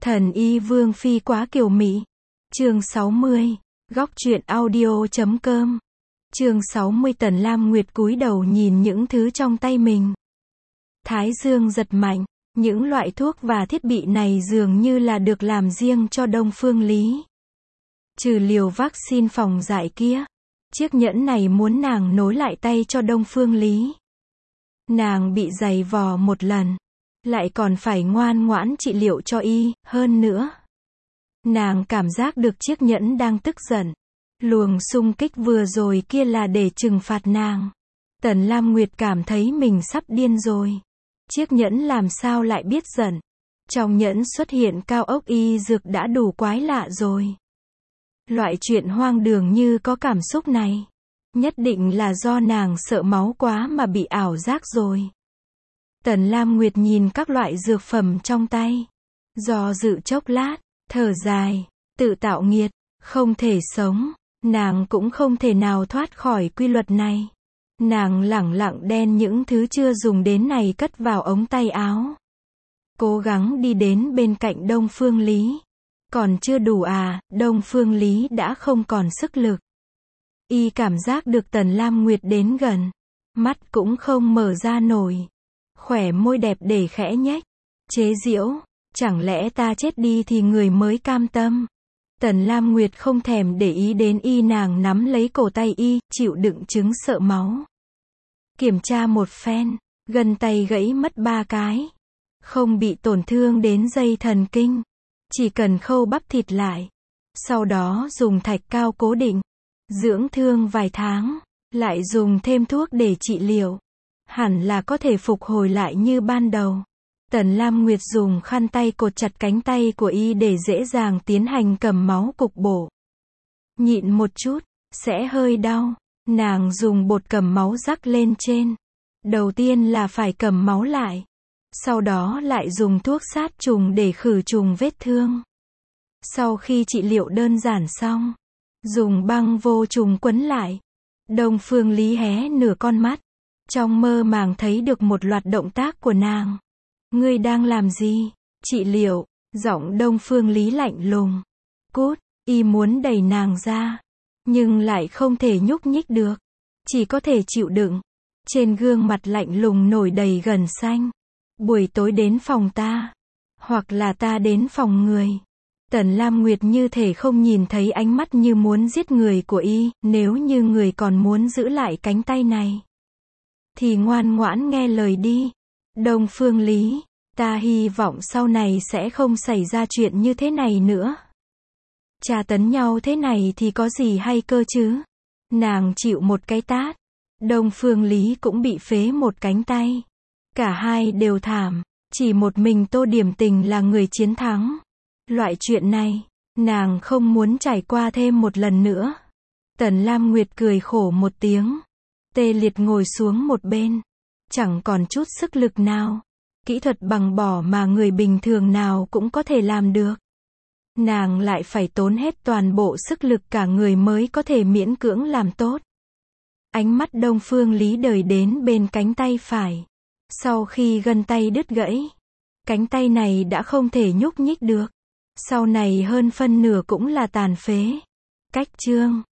Thần y Vương Phi quá kiều mị. Chương 60. Góc truyện audio.com. Chương 60. Tần Lam Nguyệt cúi đầu nhìn những thứ trong tay mình. Thái dương giật mạnh. Những loại thuốc và thiết bị này dường như là được làm riêng cho Đông Phương Lý. Trừ liều vaccine phòng dại kia, chiếc nhẫn này muốn nàng nối lại tay cho Đông Phương Lý. Nàng bị giày vò một lần, lại còn phải ngoan ngoãn trị liệu cho y, hơn nữa. Nàng cảm giác được chiếc nhẫn đang tức giận. Luồng xung kích vừa rồi kia là để trừng phạt nàng. Tần Lam Nguyệt cảm thấy mình sắp điên rồi. Chiếc nhẫn làm sao lại biết giận. Trong nhẫn xuất hiện cao ốc y dược đã đủ quái lạ rồi. Loại chuyện hoang đường như có cảm xúc này, nhất định là do nàng sợ máu quá mà bị ảo giác rồi. Tần Lam Nguyệt nhìn các loại dược phẩm trong tay, do dự chốc lát, thở dài, tự tạo nghiệt, không thể sống, nàng cũng không thể nào thoát khỏi quy luật này. Nàng lẳng lặng đen những thứ chưa dùng đến này cất vào ống tay áo. Cố gắng đi đến bên cạnh Đông Phương Lý. Còn chưa đủ à, Đông Phương Lý đã không còn sức lực. Y cảm giác được Tần Lam Nguyệt đến gần. Mắt cũng không mở ra nổi. Khỏe môi đẹp để khẽ nhếch. Chế giễu, chẳng lẽ ta chết đi thì người mới cam tâm. Tần Lam Nguyệt không thèm để ý đến y, nàng nắm lấy cổ tay y, chịu đựng chứng sợ máu. Kiểm tra một phen, gân tay gãy mất 3 cái. Không bị tổn thương đến dây thần kinh. Chỉ cần khâu bắp thịt lại. Sau đó dùng thạch cao cố định. Dưỡng thương vài tháng. Lại dùng thêm thuốc để trị liệu. Hẳn là có thể phục hồi lại như ban đầu. Tần Lam Nguyệt dùng khăn tay cột chặt cánh tay của y để dễ dàng tiến hành cầm máu cục bộ. Nhịn một chút, sẽ hơi đau. Nàng dùng bột cầm máu rắc lên trên. Đầu tiên là phải cầm máu lại. Sau đó lại dùng thuốc sát trùng để khử trùng vết thương. Sau khi trị liệu đơn giản xong, dùng băng vô trùng quấn lại. Đông Phương Lý hé nửa con mắt. Trong mơ màng thấy được một loạt động tác của nàng. Ngươi đang làm gì? Trị liệu. Giọng Đông Phương Lý lạnh lùng. Cút, y muốn đẩy nàng ra. Nhưng lại không thể nhúc nhích được. Chỉ có thể chịu đựng. Trên gương mặt lạnh lùng nổi đầy gân xanh. Buổi tối đến phòng ta. Hoặc là ta đến phòng người. Tần Lam Nguyệt như thể không nhìn thấy ánh mắt như muốn giết người của y. Nếu như người còn muốn giữ lại cánh tay này, thì ngoan ngoãn nghe lời đi. Đông Phương Lý, ta hy vọng sau này sẽ không xảy ra chuyện như thế này nữa. Tra tấn nhau thế này thì có gì hay cơ chứ? Nàng chịu một cái tát. Đông Phương Lý cũng bị phế một cánh tay. Cả hai đều thảm. Chỉ một mình Tô Điểm Tình là người chiến thắng. Loại chuyện này, nàng không muốn trải qua thêm một lần nữa. Tần Lam Nguyệt cười khổ một tiếng. Tê liệt ngồi xuống một bên. Chẳng còn chút sức lực nào. Kỹ thuật bằng bỏ mà người bình thường nào cũng có thể làm được. Nàng lại phải tốn hết toàn bộ sức lực cả người mới có thể miễn cưỡng làm tốt. Ánh mắt Đông Phương Lý đời đến bên cánh tay phải. Sau khi gân tay đứt gãy, cánh tay này đã không thể nhúc nhích được. Sau này hơn phân nửa cũng là tàn phế. Cách chương